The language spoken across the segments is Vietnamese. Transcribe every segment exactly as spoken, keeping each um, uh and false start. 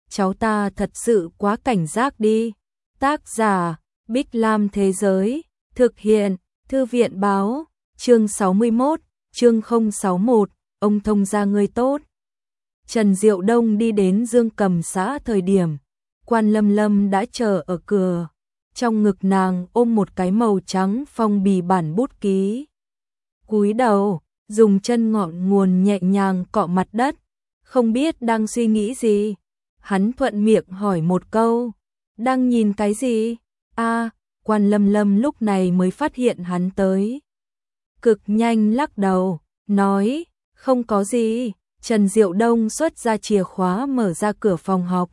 cháu ta thật sự quá cảnh giác đi. Tác giả, Bích Lam Thế Giới, thực hiện, Thư viện Báo, chương sáu mươi mốt, chương không sáu mốt, ông thông gia người tốt. Trần Diệu Đông đi đến Dương Cầm xã thời điểm, Quan Lâm Lâm đã chờ ở cửa, trong ngực nàng ôm một cái màu trắng phong bì bản bút ký. Cúi đầu, dùng chân ngọn nguồn nhẹ nhàng cọ mặt đất, không biết đang suy nghĩ gì. Hắn thuận miệng hỏi một câu, đang nhìn cái gì? A, Quan Lâm Lâm lúc này mới phát hiện hắn tới. Cực nhanh lắc đầu, nói, không có gì. Trần Diệu Đông xuất ra chìa khóa mở ra cửa phòng học.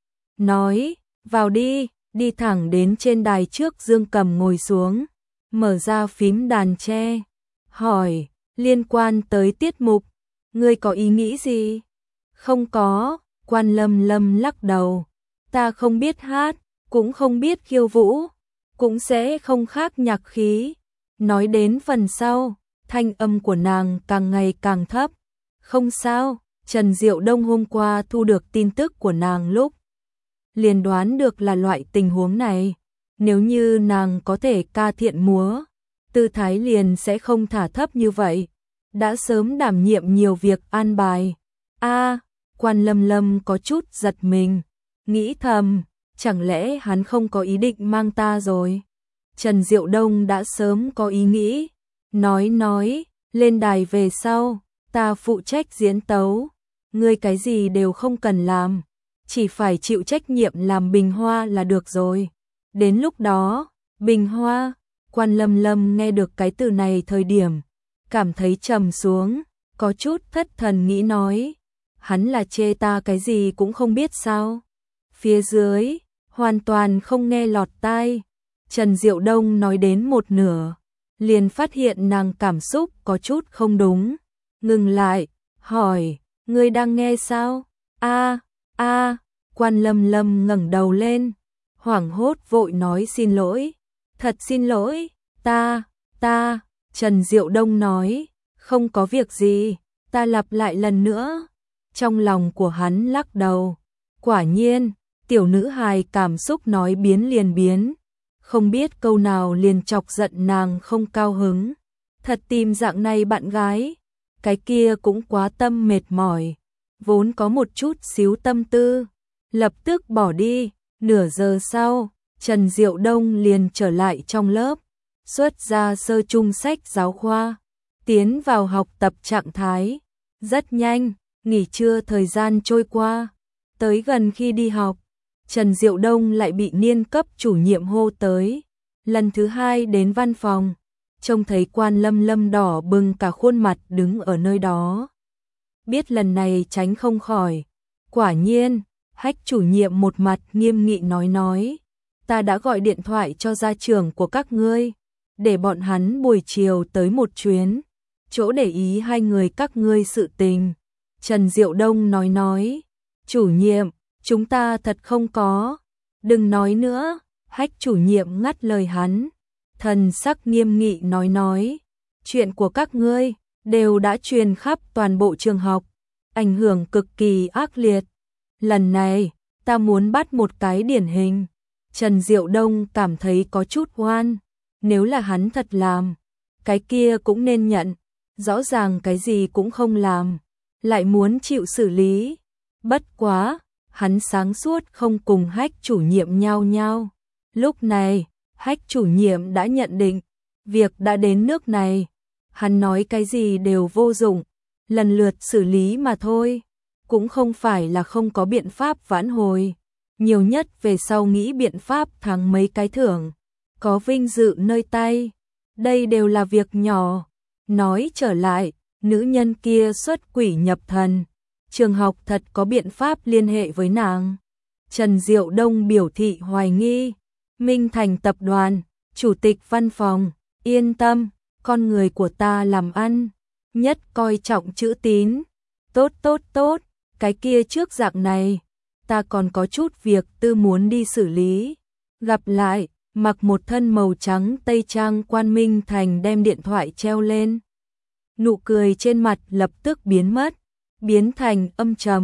Nói, vào đi, đi thẳng đến trên đài trước Dương Cầm ngồi xuống, mở ra phím đàn tre. Hỏi, liên quan tới tiết mục, ngươi có ý nghĩ gì? Không có, Quan Lâm Lâm lắc đầu. Ta không biết hát, cũng không biết khiêu vũ, cũng sẽ không khác nhạc khí. Nói đến phần sau, thanh âm của nàng càng ngày càng thấp. Không sao, Trần Diệu Đông hôm qua thu được tin tức của nàng lúc liền đoán được là loại tình huống này. Nếu như nàng có thể ca thiện múa, tư thái liền sẽ không thả thấp như vậy. Đã sớm đảm nhiệm nhiều việc an bài. A, Quan Lâm Lâm có chút giật mình, nghĩ thầm, chẳng lẽ hắn không có ý định mang ta rồi? Trần Diệu Đông đã sớm có ý nghĩ, nói nói, lên đài về sau, ta phụ trách diễn tấu, ngươi cái gì đều không cần làm, chỉ phải chịu trách nhiệm làm bình hoa là được rồi. Đến lúc đó, bình hoa, Quan Lâm Lâm nghe được cái từ này thời điểm, cảm thấy trầm xuống, có chút thất thần nghĩ nói, hắn là chê ta cái gì cũng không biết sao? Phía dưới, hoàn toàn không nghe lọt tai. Trần Diệu Đông nói đến một nửa, liền phát hiện nàng cảm xúc có chút không đúng, ngừng lại, hỏi, ngươi đang nghe sao? A, a, Quan Lâm Lâm ngẩng đầu lên, hoảng hốt vội nói xin lỗi, thật xin lỗi, ta, ta, Trần Diệu Đông nói, không có việc gì, ta lặp lại lần nữa. Trong lòng của hắn lắc đầu, quả nhiên, tiểu nữ hài cảm xúc nói biến liền biến, không biết câu nào liền chọc giận nàng không cao hứng. Thật tìm dạng này bạn gái, cái kia cũng quá tâm mệt mỏi, vốn có một chút xíu tâm tư, lập tức bỏ đi. Nửa giờ sau, Trần Diệu Đông liền trở lại trong lớp, xuất ra sơ chung sách giáo khoa, tiến vào học tập trạng thái. Rất nhanh, nghỉ trưa thời gian trôi qua, tới gần khi đi học, Trần Diệu Đông lại bị niên cấp chủ nhiệm hô tới. Lần thứ hai đến văn phòng, trông thấy Quan Lâm Lâm đỏ bừng cả khuôn mặt đứng ở nơi đó. Biết lần này tránh không khỏi. Quả nhiên, Hách chủ nhiệm một mặt nghiêm nghị nói nói, ta đã gọi điện thoại cho gia trưởng của các ngươi, để bọn hắn buổi chiều tới một chuyến, chỗ để ý hai người các ngươi sự tình. Trần Diệu Đông nói nói, chủ nhiệm, chúng ta thật không có, đừng nói nữa. Hách chủ nhiệm ngắt lời hắn, thần sắc nghiêm nghị nói nói, chuyện của các ngươi đều đã truyền khắp toàn bộ trường học, ảnh hưởng cực kỳ ác liệt. Lần này, ta muốn bắt một cái điển hình. Trần Diệu Đông cảm thấy có chút oan, nếu là hắn thật làm, cái kia cũng nên nhận, rõ ràng cái gì cũng không làm, lại muốn chịu xử lý. Bất quá, hắn sáng suốt không cùng Hách chủ nhiệm nhao nhao. Lúc này, Hách chủ nhiệm đã nhận định, việc đã đến nước này, hắn nói cái gì đều vô dụng, lần lượt xử lý mà thôi, cũng không phải là không có biện pháp vãn hồi, nhiều nhất về sau nghĩ biện pháp thắng mấy cái thưởng, có vinh dự nơi tay, đây đều là việc nhỏ. Nói trở lại, nữ nhân kia xuất quỷ nhập thần, trường học thật có biện pháp liên hệ với nàng. Trần Diệu Đông biểu thị hoài nghi. Minh Thành tập đoàn, chủ tịch văn phòng, yên tâm, con người của ta làm ăn, nhất coi trọng chữ tín. Tốt tốt tốt, cái kia trước dạng này, ta còn có chút việc tư muốn đi xử lý. Gặp lại, mặc một thân màu trắng tây trang Quan Minh Thành đem điện thoại treo lên. Nụ cười trên mặt lập tức biến mất, biến thành âm trầm,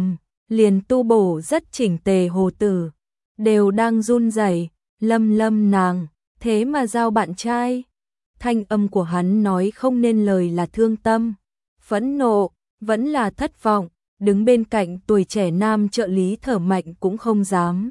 liền tu bổ rất chỉnh tề hồ tử, đều đang run rẩy, Lâm Lâm nàng, thế mà giao bạn trai. Thanh âm của hắn nói không nên lời là thương tâm, phẫn nộ, vẫn là thất vọng, đứng bên cạnh tuổi trẻ nam trợ lý thở mạnh cũng không dám.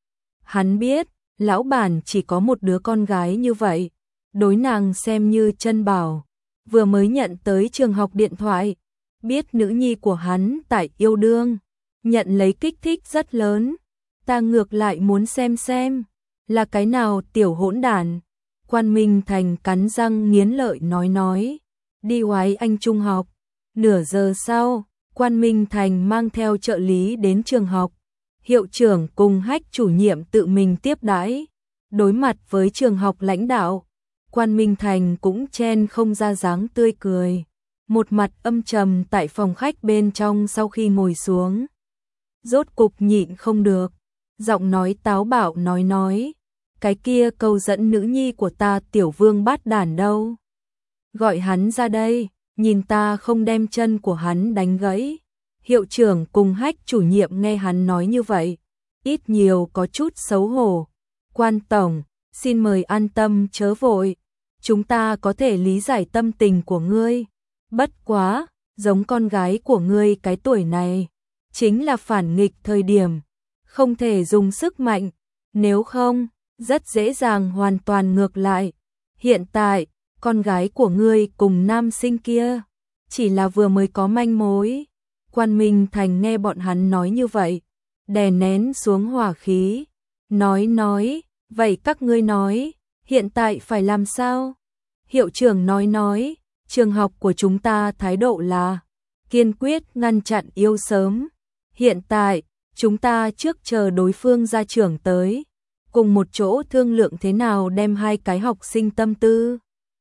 Hắn biết, lão bản chỉ có một đứa con gái như vậy, đối nàng xem như chân bảo, vừa mới nhận tới trường học điện thoại, biết nữ nhi của hắn tại yêu đương, nhận lấy kích thích rất lớn, ta ngược lại muốn xem xem, là cái nào tiểu hỗn đản. Quan Minh Thành cắn răng nghiến lợi nói nói, đi oái anh trung học. Nửa giờ sau, Quan Minh Thành mang theo trợ lý đến trường học, hiệu trưởng cùng Hách chủ nhiệm tự mình tiếp đãi. Đối mặt với trường học lãnh đạo, Quan Minh Thành cũng chen không ra dáng tươi cười, một mặt âm trầm tại phòng khách bên trong. Sau khi ngồi xuống, rốt cục nhịn không được, giọng nói táo bạo nói nói, cái kia câu dẫn nữ nhi của ta tiểu vương bát đản đâu? Gọi hắn ra đây, nhìn ta không đem chân của hắn đánh gãy. Hiệu trưởng cùng Hách chủ nhiệm nghe hắn nói như vậy, ít nhiều có chút xấu hổ. Quan tổng, xin mời an tâm chớ vội, chúng ta có thể lý giải tâm tình của ngươi. Bất quá, giống con gái của ngươi cái tuổi này, chính là phản nghịch thời điểm, không thể dùng sức mạnh, nếu không, rất dễ dàng hoàn toàn ngược lại. Hiện tại, con gái của ngươi cùng nam sinh kia, chỉ là vừa mới có manh mối. Quan Minh Thành nghe bọn hắn nói như vậy, đè nén xuống hỏa khí, nói nói, vậy các ngươi nói, hiện tại phải làm sao? Hiệu trưởng nói nói, trường học của chúng ta thái độ là kiên quyết ngăn chặn yêu sớm. Hiện tại, chúng ta trước chờ đối phương ra trường tới, cùng một chỗ thương lượng thế nào đem hai cái học sinh tâm tư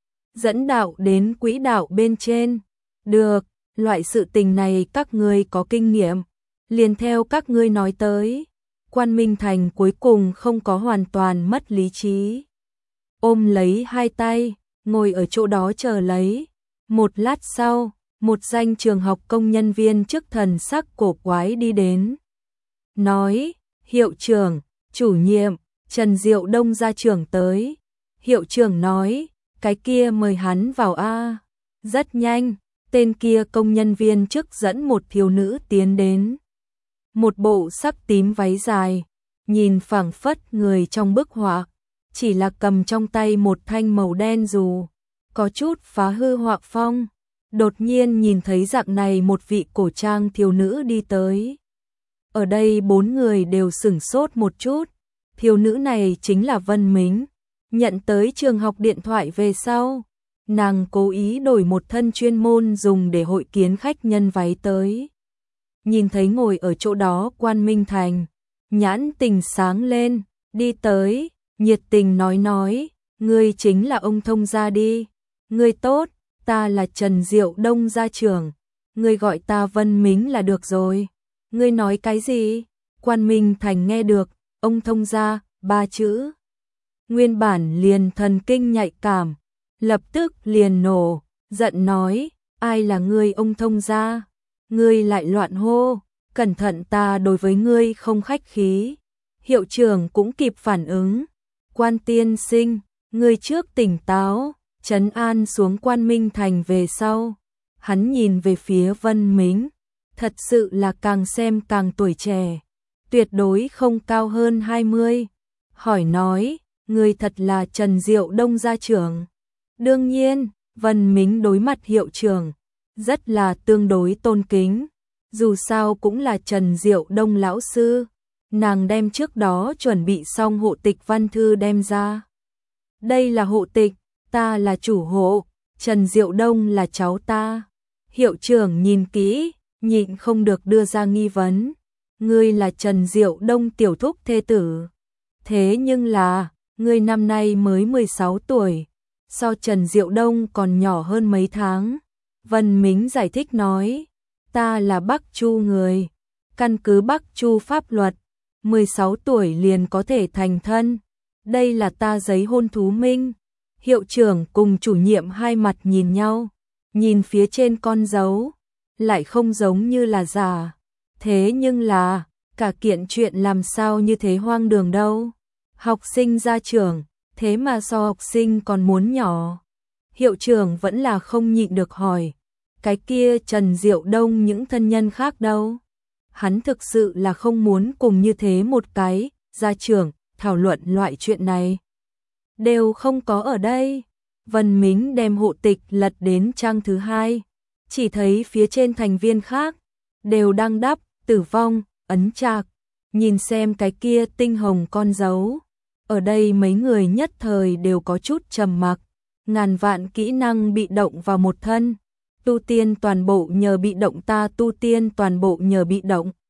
dẫn đạo đến quỹ đạo bên trên. Được, loại sự tình này các ngươi có kinh nghiệm, liền theo các ngươi nói tới. Quan Minh Thành cuối cùng không có hoàn toàn mất lý trí, ôm lấy hai tay, ngồi ở chỗ đó chờ lấy. Một lát sau, một danh trường học công nhân viên chức thần sắc cổ quái đi đến, nói, hiệu trưởng, chủ nhiệm, Trần Diệu Đông ra trường tới. Hiệu trưởng nói, cái kia mời hắn vào a. Rất nhanh, tên kia công nhân viên chức dẫn một thiếu nữ tiến đến. Một bộ sắc tím váy dài, nhìn phảng phất người trong bức họa, chỉ là cầm trong tay một thanh màu đen dù, có chút phá hư họa phong. Đột nhiên nhìn thấy dạng này một vị cổ trang thiếu nữ đi tới. Ở đây bốn người đều sửng sốt một chút. Thiếu nữ này chính là Vân Mính, nhận tới trường học điện thoại về sau, nàng cố ý đổi một thân chuyên môn dùng để hội kiến khách nhân váy tới. Nhìn thấy ngồi ở chỗ đó Quan Minh Thành, nhãn tình sáng lên, đi tới, nhiệt tình nói nói, ngươi chính là ông thông gia đi. Ngươi tốt, ta là Trần Diệu Đông gia trưởng, ngươi gọi ta Vân Mính là được rồi. Ngươi nói cái gì? Quan Minh Thành nghe được ông thông gia ba chữ, nguyên bản liền thần kinh nhạy cảm, lập tức liền nổ, giận nói, ai là ngươi ông thông gia? Ngươi lại loạn hô, cẩn thận ta đối với ngươi không khách khí. Hiệu trưởng cũng kịp phản ứng, Quan tiên sinh, ngươi trước tỉnh táo, trấn an xuống Quan Minh Thành về sau. Hắn nhìn về phía Vân Mính, thật sự là càng xem càng tuổi trẻ, tuyệt đối không cao hơn hai mươi. Hỏi nói, ngươi thật là Trần Diệu Đông gia trưởng? Đương nhiên, Vân Mính đối mặt hiệu trưởng, rất là tương đối tôn kính, dù sao cũng là Trần Diệu Đông lão sư. Nàng đem trước đó chuẩn bị xong hộ tịch văn thư đem ra. Đây là hộ tịch, ta là chủ hộ, Trần Diệu Đông là cháu ta. Hiệu trưởng nhìn kỹ, nhịn không được đưa ra nghi vấn. Ngươi là Trần Diệu Đông tiểu thúc thê tử. Thế nhưng là, ngươi năm nay mới mười sáu tuổi, so Trần Diệu Đông còn nhỏ hơn mấy tháng. Vân Mính giải thích nói, ta là Bắc Chu người, căn cứ Bắc Chu pháp luật, mười sáu tuổi liền có thể thành thân. Đây là ta giấy hôn thú minh. Hiệu trưởng cùng chủ nhiệm hai mặt nhìn nhau, nhìn phía trên con dấu, lại không giống như là giả. Thế nhưng là, cả kiện chuyện làm sao như thế hoang đường đâu. Học sinh ra trường, thế mà so học sinh còn muốn nhỏ. Hiệu trưởng vẫn là không nhịn được hỏi, cái kia Trần Diệu Đông những thân nhân khác đâu? Hắn thực sự là không muốn cùng như thế một cái gia trưởng thảo luận loại chuyện này. Đều không có ở đây. Vân Mính đem hộ tịch lật đến trang thứ hai, chỉ thấy phía trên thành viên khác đều đang đắp tử vong ấn trạc, nhìn xem cái kia tinh hồng con dấu. Ở đây mấy người nhất thời đều có chút trầm mặc, ngàn vạn kỹ năng bị động vào một thân, tu tiên toàn bộ nhờ bị động ta tu tiên toàn bộ nhờ bị động.